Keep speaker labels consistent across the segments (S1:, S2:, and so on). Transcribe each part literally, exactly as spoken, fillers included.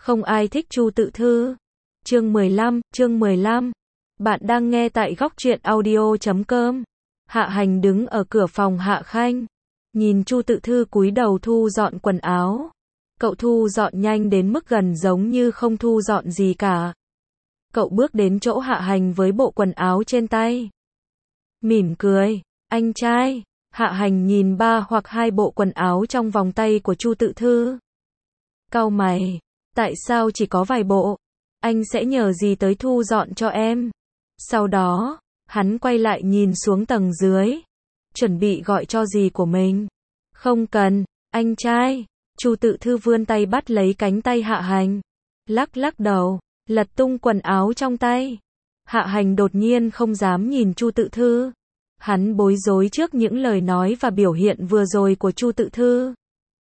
S1: Không ai thích Chu Tự Thư. Chương mười lăm, chương mười lăm. Bạn đang nghe tại góc truyện audio chấm com. Hạ Hành đứng ở cửa phòng Hạ Khanh, nhìn Chu Tự Thư cúi đầu thu dọn quần áo. Cậu thu dọn nhanh đến mức gần giống như không thu dọn gì cả. Cậu bước đến chỗ Hạ Hành với bộ quần áo trên tay, mỉm cười, anh trai. Hạ Hành nhìn ba hoặc hai bộ quần áo trong vòng tay của Chu Tự Thư. Cau mày, tại sao chỉ có vài bộ? Anh sẽ nhờ gì tới thu dọn cho em? Sau đó, hắn quay lại nhìn xuống tầng dưới, chuẩn bị gọi cho dì của mình. Không cần, anh trai. Chu Tự Thư vươn tay bắt lấy cánh tay Hạ Hành, lắc lắc đầu, lật tung quần áo trong tay. Hạ Hành đột nhiên không dám nhìn Chu Tự Thư. Hắn bối rối trước những lời nói và biểu hiện vừa rồi của Chu Tự Thư.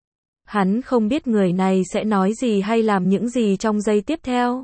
S1: Hắn không biết người này sẽ nói gì hay làm những gì trong giây tiếp theo.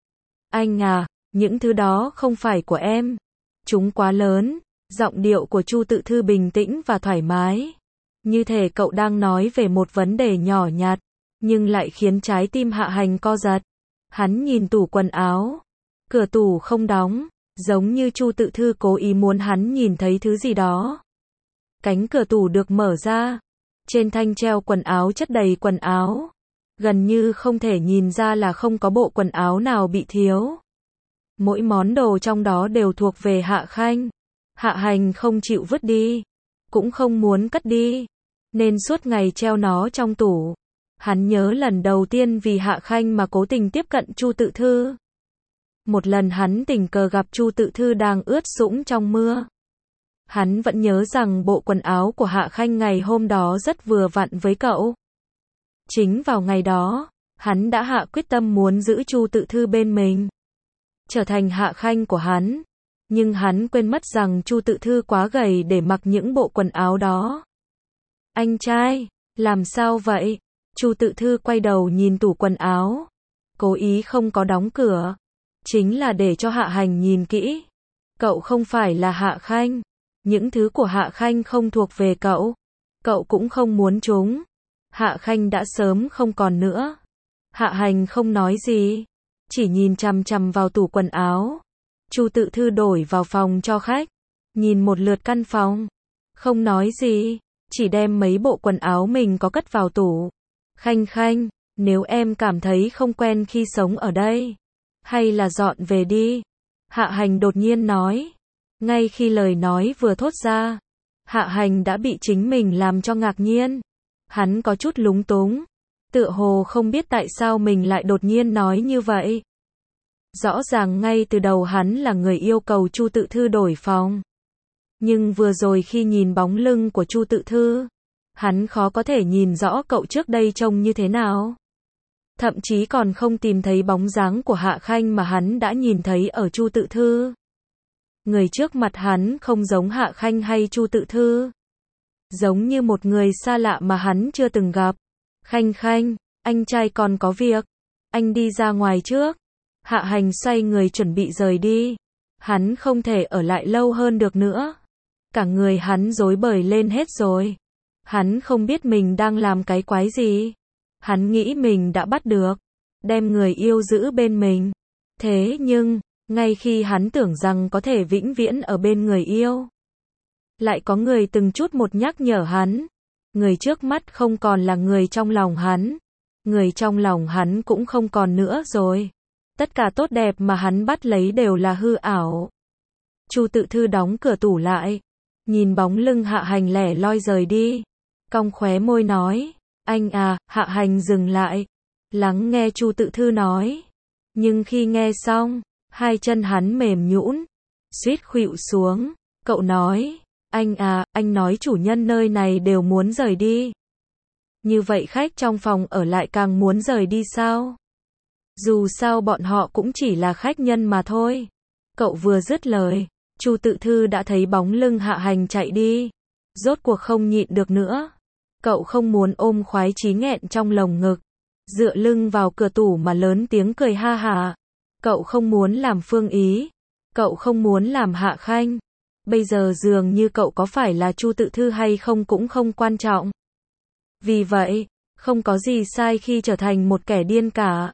S1: Anh à, những thứ đó không phải của em. Chúng quá lớn. Giọng điệu của Chu Tự Thư bình tĩnh và thoải mái, như thể cậu đang nói về một vấn đề nhỏ nhặt, nhưng lại khiến trái tim Hạ Hành co giật. Hắn nhìn tủ quần áo. Cửa tủ không đóng, giống như Chu Tự Thư cố ý muốn hắn nhìn thấy thứ gì đó. Cánh cửa tủ được mở ra. Trên thanh treo quần áo chất đầy quần áo. Gần như không thể nhìn ra là không có bộ quần áo nào bị thiếu. Mỗi món đồ trong đó đều thuộc về Hạ Khanh. Hạ Hành không chịu vứt đi, cũng không muốn cất đi, nên suốt ngày treo nó trong tủ. Hắn nhớ lần đầu tiên vì Hạ Khanh mà cố tình tiếp cận Chu Tự Thư. Một lần hắn tình cờ gặp Chu Tự Thư đang ướt sũng trong mưa. Hắn vẫn nhớ rằng bộ quần áo của Hạ Khanh ngày hôm đó rất vừa vặn với cậu. Chính vào ngày đó, hắn đã hạ quyết tâm muốn giữ Chu Tự Thư bên mình, trở thành Hạ Khanh của hắn. Nhưng hắn quên mất rằng Chu Tự Thư quá gầy để mặc những bộ quần áo đó. Anh trai, làm sao vậy? Chu Tự Thư quay đầu nhìn tủ quần áo, cố ý không có đóng cửa, chính là để cho Hạ Hành nhìn kỹ. Cậu không phải là Hạ Khanh. Những thứ của Hạ Khanh không thuộc về cậu. Cậu cũng không muốn chúng. Hạ Khanh đã sớm không còn nữa. Hạ Hành không nói gì, chỉ nhìn chằm chằm vào tủ quần áo. Chu Tự Thư đổi vào phòng cho khách, nhìn một lượt căn phòng, không nói gì, chỉ đem mấy bộ quần áo mình có cất vào tủ. Khanh Khanh, nếu em cảm thấy không quen khi sống ở đây, hay là dọn về đi. Hạ Hành đột nhiên nói. Ngay khi lời nói vừa thốt ra, Hạ Hành đã bị chính mình làm cho ngạc nhiên. Hắn có chút lúng túng, tựa hồ không biết tại sao mình lại đột nhiên nói như vậy. Rõ ràng ngay từ đầu hắn là người yêu cầu Chu Tự Thư đổi phòng. Nhưng vừa rồi khi nhìn bóng lưng của Chu Tự Thư, hắn khó có thể nhìn rõ cậu trước đây trông như thế nào. Thậm chí còn không tìm thấy bóng dáng của Hạ Khanh mà hắn đã nhìn thấy ở Chu Tự Thư. Người trước mặt hắn không giống Hạ Khanh hay Chu Tự Thư, giống như một người xa lạ mà hắn chưa từng gặp. Khanh Khanh, anh trai còn có việc, anh đi ra ngoài trước. Hạ Hành xoay người chuẩn bị rời đi. Hắn không thể ở lại lâu hơn được nữa. Cả người hắn rối bời lên hết rồi. Hắn không biết mình đang làm cái quái gì. Hắn nghĩ mình đã bắt được, đem người yêu giữ bên mình. Thế nhưng, ngay khi hắn tưởng rằng có thể vĩnh viễn ở bên người yêu, lại có người từng chút một nhắc nhở hắn. Người trước mắt không còn là người trong lòng hắn. Người trong lòng hắn cũng không còn nữa rồi. Tất cả tốt đẹp mà hắn bắt lấy đều là hư ảo. Chu Tự Thư đóng cửa tủ lại, nhìn bóng lưng Hạ Hành lẻ loi rời đi, cong khóe môi nói, anh à. Hạ Hành dừng lại, lắng nghe Chu Tự Thư nói. Nhưng khi nghe xong, hai chân hắn mềm nhũn, suýt khuỵu xuống. Cậu nói, anh à, anh nói chủ nhân nơi này đều muốn rời đi. Như vậy khách trong phòng ở lại càng muốn rời đi sao? Dù sao bọn họ cũng chỉ là khách nhân mà thôi. Cậu vừa dứt lời, Chu Tự Thư đã thấy bóng lưng Hạ Hành chạy đi. Rốt cuộc không nhịn được nữa. Cậu không muốn ôm khoái chí nghẹn trong lồng ngực, dựa lưng vào cửa tủ mà lớn tiếng cười ha hả. Cậu không muốn làm Phương Ý. Cậu không muốn làm Hạ Khanh. Bây giờ dường như cậu có phải là Chu Tự Thư hay không cũng không quan trọng. Vì vậy, không có gì sai khi trở thành một kẻ điên cả.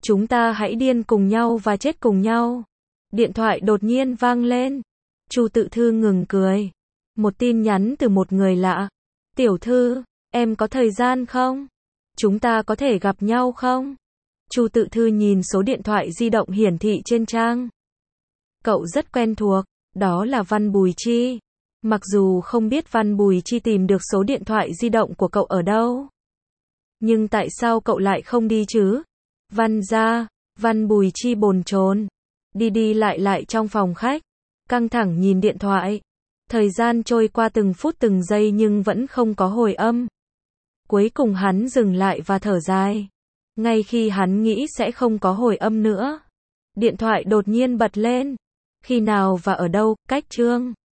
S1: Chúng ta hãy điên cùng nhau và chết cùng nhau. Điện thoại đột nhiên vang lên. Chu Tự Thư ngừng cười. Một tin nhắn từ một người lạ. Tiểu Thư, em có thời gian không? Chúng ta có thể gặp nhau không? Chu Tự Thư nhìn số điện thoại di động hiển thị trên trang. Cậu rất quen thuộc, đó là Văn Bùi Chi. Mặc dù không biết Văn Bùi Chi tìm được số điện thoại di động của cậu ở đâu. Nhưng tại sao cậu lại không đi chứ? Văn gia, Văn Bùi Chi bồn chồn. Đi đi lại lại trong phòng khách. Căng thẳng nhìn điện thoại. Thời gian trôi qua từng phút từng giây nhưng vẫn không có hồi âm. Cuối cùng hắn dừng lại và thở dài. Ngay khi hắn nghĩ sẽ không có hồi âm nữa. Điện thoại đột nhiên bật lên. Khi nào và ở đâu, cách chương.